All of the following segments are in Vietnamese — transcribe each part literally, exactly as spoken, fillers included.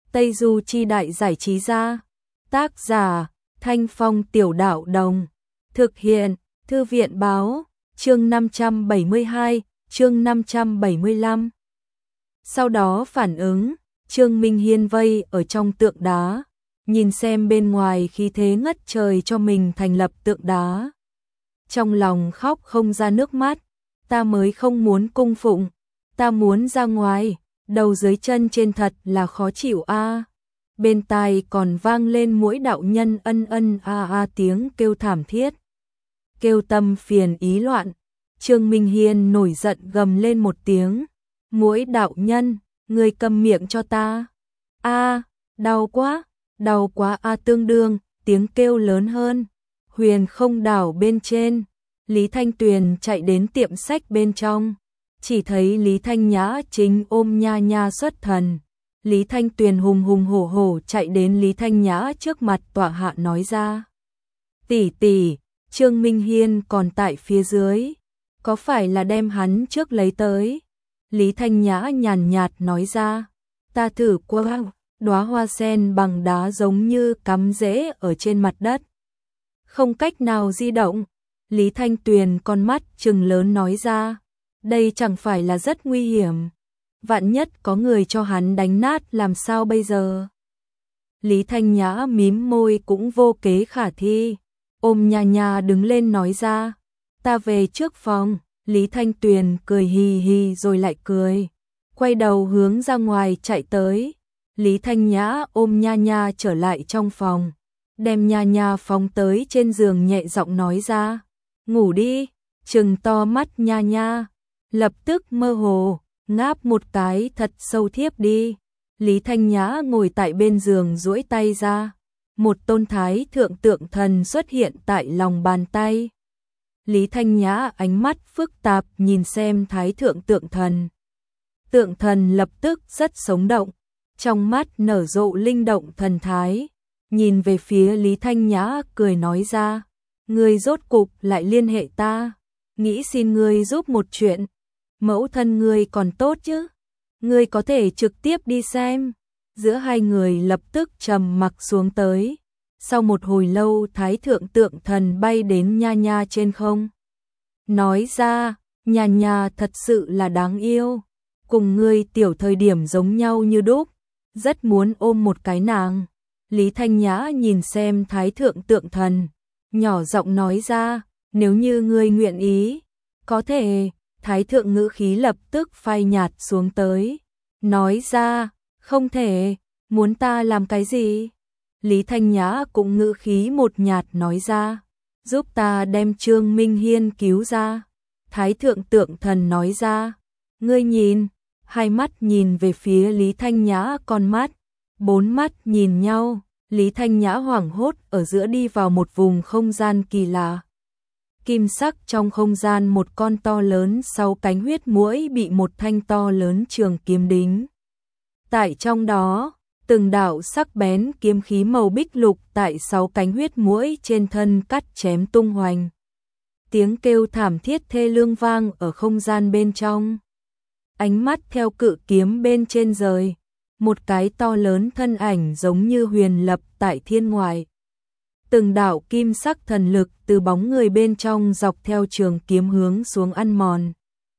Tây Du Chi Đại Giải Trí Gia. Tác giả Thanh Phong Tiểu Đạo Đồng. Thực hiện Thư viện Báo. Chương năm trăm bảy mươi hai, chương năm trăm bảy mươi lăm. Sau đó phản ứng, Trương Minh Hiên vây ở trong tượng đá, nhìn xem bên ngoài khí thế ngất trời cho mình thành lập tượng đá. Trong lòng khóc không ra nước mắt, ta mới không muốn cung phụng, ta muốn ra ngoài, đầu dưới chân trên thật là khó chịu a. À. Bên tai còn vang lên mỗi đạo nhân ân ân a a tiếng kêu thảm thiết. Kêu tâm phiền ý loạn, Trương Minh Hiên nổi giận gầm lên một tiếng, mỗi đạo nhân, người câm miệng cho ta. A, đau quá, đau quá a à, tương đương, tiếng kêu lớn hơn. Huyền Không đảo bên trên, Lý Thanh Tuyền chạy đến tiệm sách bên trong, chỉ thấy Lý Thanh Nhã chính ôm Nha Nha xuất thần. Lý Thanh Tuyền hùng hùng hổ hổ chạy đến Lý Thanh Nhã trước mặt tọa hạ nói ra. Tỷ tỷ, Trương Minh Hiên còn tại phía dưới, có phải là đem hắn trước lấy tới? Lý Thanh Nhã nhàn nhạt nói ra, ta thử qua, đóa hoa sen bằng đá giống như cắm rễ ở trên mặt đất, không cách nào di động. Lý Thanh Tuyền con mắt trừng lớn nói ra, đây chẳng phải là rất nguy hiểm, vạn nhất có người cho hắn đánh nát làm sao bây giờ? Lý Thanh Nhã mím môi cũng vô kế khả thi, ôm Nha Nha đứng lên nói ra, ta về trước phòng. Lý Thanh Tuyền cười hì hì rồi lại cười, quay đầu hướng ra ngoài chạy tới. Lý Thanh Nhã ôm Nha Nha trở lại trong phòng, đem Nha Nha phóng tới trên giường nhẹ giọng nói ra, ngủ đi. Trừng to mắt Nha Nha, lập tức mơ hồ, ngáp một cái thật sâu thiếp đi. Lý Thanh Nhã ngồi tại bên giường duỗi tay ra, một tôn thái thượng tượng thần xuất hiện tại lòng bàn tay. Lý Thanh Nhã ánh mắt phức tạp nhìn xem thái thượng tượng thần. Tượng thần lập tức rất sống động, trong mắt nở rộ linh động thần thái, nhìn về phía Lý Thanh Nhã cười nói ra, ngươi rốt cục lại liên hệ ta, nghĩ xin ngươi giúp một chuyện. Mẫu thân ngươi còn tốt chứ, ngươi có thể trực tiếp đi xem. Giữa hai người lập tức trầm mặc xuống tới. Sau một hồi lâu thái thượng tượng thần bay đến Nha Nha trên không, nói ra, Nha Nha thật sự là đáng yêu, cùng ngươi tiểu thời điểm giống nhau như đúc, rất muốn ôm một cái nàng. Lý Thanh Nhã nhìn xem thái thượng tượng thần, nhỏ giọng nói ra, nếu như ngươi nguyện ý, có thể. Thái thượng ngữ khí lập tức phai nhạt xuống tới, nói ra, không thể, muốn ta làm cái gì? Lý Thanh Nhã cũng ngữ khí một nhạt nói ra, giúp ta đem Trương Minh Hiên cứu ra. Thái thượng tượng thần nói ra, ngươi nhìn, hai mắt nhìn về phía Lý Thanh Nhã con mắt, bốn mắt nhìn nhau. Lý Thanh Nhã hoảng hốt ở giữa đi vào một vùng không gian kỳ lạ. Kim sắc trong không gian một con to lớn sáu cánh huyết muỗi bị một thanh to lớn trường kiếm đính. Tại trong đó, từng đạo sắc bén kiếm khí màu bích lục tại sáu cánh huyết muỗi trên thân cắt chém tung hoành. Tiếng kêu thảm thiết thê lương vang ở không gian bên trong. Ánh mắt theo cự kiếm bên trên rời, một cái to lớn thân ảnh giống như huyền lập tại thiên ngoại. Từng đạo kim sắc thần lực từ bóng người bên trong dọc theo trường kiếm hướng xuống ăn mòn.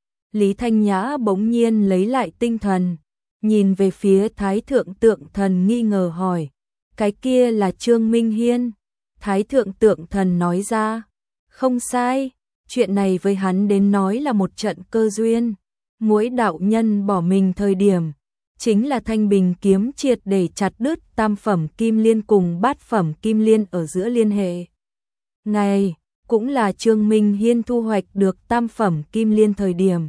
Lý Thanh Nhã bỗng nhiên lấy lại tinh thần, nhìn về phía thái thượng tượng thần nghi ngờ hỏi, cái kia là Trương Minh Hiên? Thái thượng tượng thần nói ra, không sai, chuyện này với hắn đến nói là một trận cơ duyên. Mỗi đạo nhân bỏ mình thời điểm, chính là thanh bình kiếm triệt để chặt đứt tam phẩm kim liên cùng bát phẩm kim liên ở giữa liên hệ. Này, cũng là Trương Minh Hiên thu hoạch được tam phẩm kim liên thời điểm.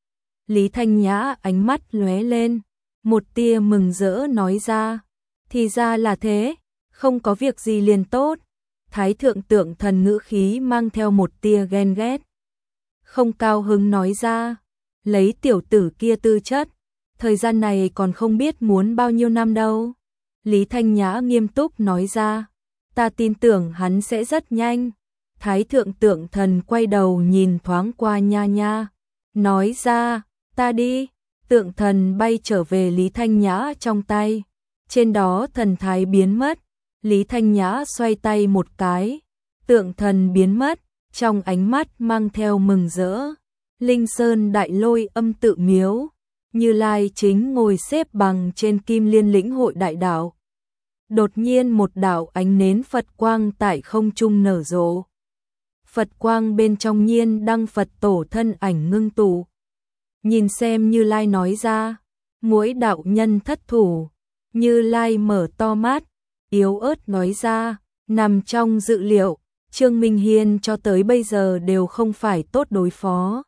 Lý Thanh Nhã ánh mắt lóe lên, một tia mừng rỡ nói ra, thì ra là thế, không có việc gì liền tốt. Thái thượng tượng thần ngữ khí mang theo một tia ghen ghét, không cao hứng nói ra, lấy tiểu tử kia tư chất, thời gian này còn không biết muốn bao nhiêu năm đâu. Lý Thanh Nhã nghiêm túc nói ra, ta tin tưởng hắn sẽ rất nhanh. Thái thượng tượng thần quay đầu nhìn thoáng qua Nha Nha, nói ra, ta đi. Tượng thần bay trở về Lý Thanh Nhã trong tay, Trên đó thần thái biến mất, Lý Thanh Nhã xoay tay một cái, tượng thần biến mất, trong ánh mắt mang theo mừng rỡ. Linh Sơn Đại Lôi Âm Tự Miếu, Như Lai chính ngồi xếp bằng trên Kim Liên lĩnh hội đại đạo. Đột nhiên một đạo ánh nến Phật quang tại không trung nở rộ. Phật quang bên trong Nhiên Đăng Phật tổ thân ảnh ngưng tụ. Nhìn xem Như Lai nói ra, mỗi đạo nhân thất thủ. Như Lai mở to mắt, yếu ớt nói ra, nằm trong dự liệu, Trương Minh Hiên cho tới bây giờ đều không phải tốt đối phó.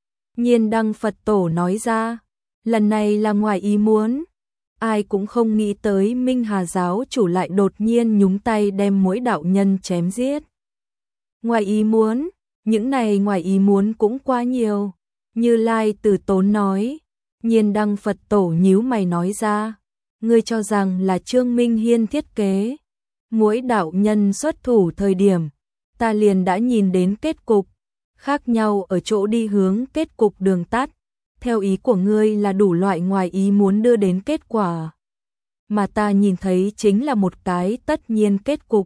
Nhiên Đăng Phật tổ nói ra, lần này là ngoài ý muốn. Ai cũng không nghĩ tới Minh Hà giáo chủ lại đột nhiên nhúng tay đem mỗi đạo nhân chém giết. Ngoài ý muốn, những này ngoài ý muốn cũng quá nhiều. Như Lai Từ Tốn nói, Nhiên Đăng Phật tổ nhíu mày nói ra, ngươi cho rằng là Trương Minh Hiên thiết kế. Mỗi đạo nhân xuất thủ thời điểm, ta liền đã nhìn đến kết cục, khác nhau ở chỗ đi hướng kết cục đường tắt. Theo ý của ngươi là đủ loại ngoài ý muốn đưa đến kết quả, mà ta nhìn thấy chính là một cái tất nhiên kết cục.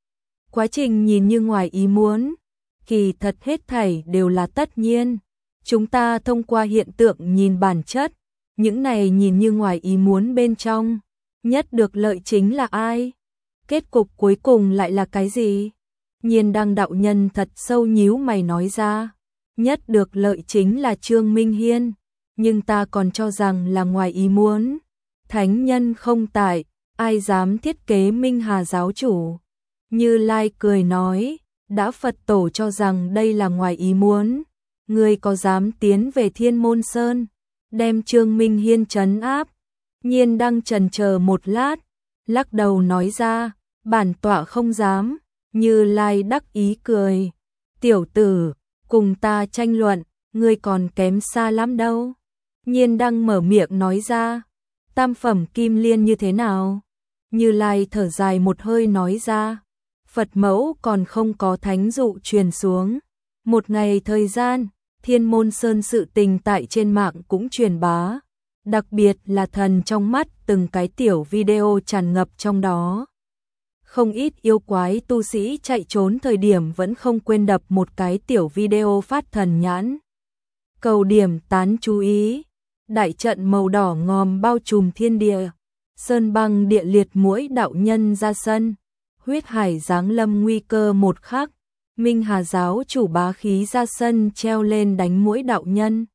Quá trình nhìn như ngoài ý muốn, kỳ thật hết thảy đều là tất nhiên. Chúng ta thông qua hiện tượng nhìn bản chất, những này nhìn như ngoài ý muốn bên trong, nhất được lợi chính là ai? Kết cục cuối cùng lại là cái gì? Nhiên Đăng đạo nhân thật sâu nhíu mày nói ra, nhất được lợi chính là Trương Minh Hiên, nhưng ta còn cho rằng là ngoài ý muốn. Thánh nhân không tại, ai dám thiết kế Minh Hà giáo chủ? Như Lai cười nói, đã Phật tổ cho rằng đây là ngoài ý muốn, ngươi có dám tiến về Thiên Môn Sơn, đem Trương Minh Hiên trấn áp? Nhiên Đăng chần chờ một lát, lắc đầu nói ra, bản tọa không dám. Như Lai đắc ý cười, tiểu tử, cùng ta tranh luận, ngươi còn kém xa lắm đâu. Nhiên Đăng mở miệng nói ra, tam phẩm kim liên như thế nào? Như Lai thở dài một hơi nói ra, Phật mẫu còn không có thánh dụ truyền xuống. Một ngày thời gian, Thiên Môn Sơn sự tình tại trên mạng cũng truyền bá, đặc biệt là thần trong mắt từng cái tiểu video tràn ngập trong đó. Không ít yêu quái tu sĩ chạy trốn thời điểm vẫn không quên đập một cái tiểu video phát thần nhãn. Cầu điểm tán chú ý, đại trận màu đỏ ngòm bao trùm thiên địa, sơn băng địa liệt mỗi đạo nhân ra sân, huyết hải giáng lâm nguy cơ một khắc, Minh Hà giáo chủ bá khí ra sân treo lên đánh mỗi đạo nhân.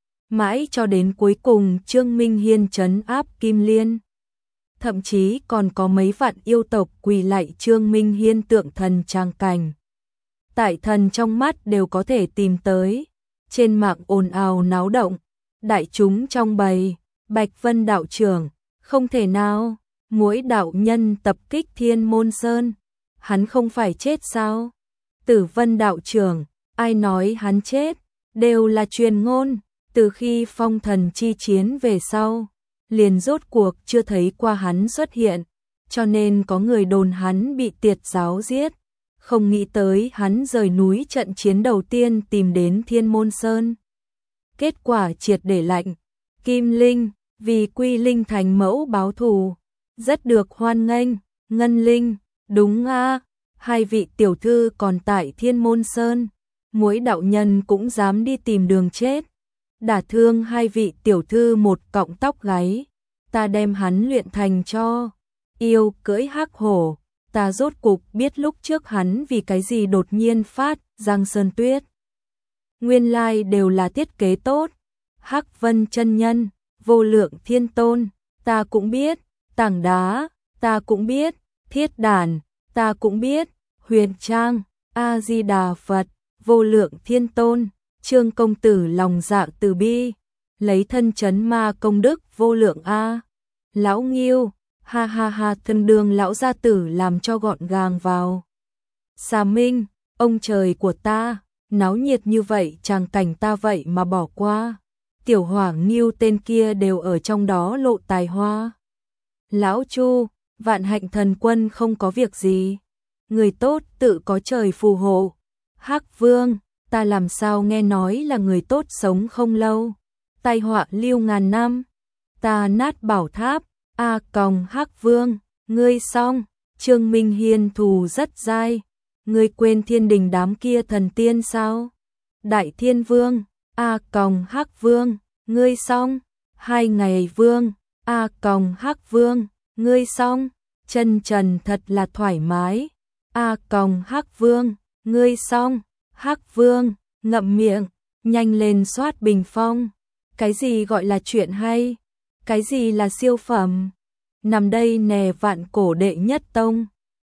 Mãi cho đến cuối cùng Trương Minh Hiên trấn áp Kim Liên. Thậm chí còn có mấy vạn yêu tộc quỳ lạy Trương Minh Hiên tượng thần trang cảnh. Tại thần trong mắt đều có thể tìm tới, trên mạng ồn ào náo động, đại chúng trong bầy, Bạch Vân đạo trưởng, không thể nào, mỗi đạo nhân tập kích Thiên Môn Sơn, hắn không phải chết sao? Tử Vân đạo trưởng, ai nói hắn chết, đều là truyền ngôn, từ khi phong thần chi chiến về sau, liền rốt cuộc chưa thấy qua hắn xuất hiện, cho nên có người đồn hắn bị Tiệt giáo giết, không nghĩ tới hắn rời núi trận chiến đầu tiên tìm đến Thiên Môn Sơn. Kết quả triệt để lạnh, Kim Linh, vì Quy Linh thành mẫu báo thù, rất được hoan nghênh. Ngân Linh, đúng a, hai vị tiểu thư còn tại Thiên Môn Sơn, mỗi đạo nhân cũng dám đi tìm đường chết. Đả thương hai vị tiểu thư một cọng tóc gáy, ta đem hắn luyện thành cho yêu cưỡi hắc hổ, ta rốt cục biết lúc trước hắn vì cái gì đột nhiên phát Giang Sơn Tuyết. Nguyên lai đều là thiết kế tốt, Hắc Vân chân nhân, Vô Lượng Thiên Tôn, ta cũng biết, Tảng Đá, ta cũng biết, Thiết Đàn, ta cũng biết, Huyền Trang, A Di Đà Phật, Vô Lượng Thiên Tôn, Trương công tử lòng dạ từ bi, lấy thân chấn ma công đức vô lượng a. Lão Nghiêu, ha ha ha, thân đường lão gia tử làm cho gọn gàng vào. Xà Minh, ông trời của ta, náo nhiệt như vậy tràng cảnh ta vậy mà bỏ qua. Tiểu Hỏa Nghiêu tên kia đều ở trong đó lộ tài hoa. Lão Chu, Vạn Hạnh thần quân không có việc gì, người tốt tự có trời phù hộ. Hắc Vương, ta làm sao nghe nói là người tốt sống không lâu, tai họa lưu ngàn năm. Ta nát bảo tháp, A còng Hắc Vương, ngươi xong. Trương Minh Hiên thù rất dai. Ngươi quên thiên đình đám kia thần tiên sao? Đại Thiên Vương, A còng Hắc Vương, ngươi xong. Hai Ngày Vương, A còng Hắc Vương, ngươi xong. Chân trần thật là thoải mái. A còng Hắc Vương, ngươi xong. Hắc Vương, ngậm miệng, nhanh lên soát bình phong. Cái gì gọi là chuyện hay? Cái gì là siêu phẩm? Nằm đây nè vạn cổ đệ nhất tông.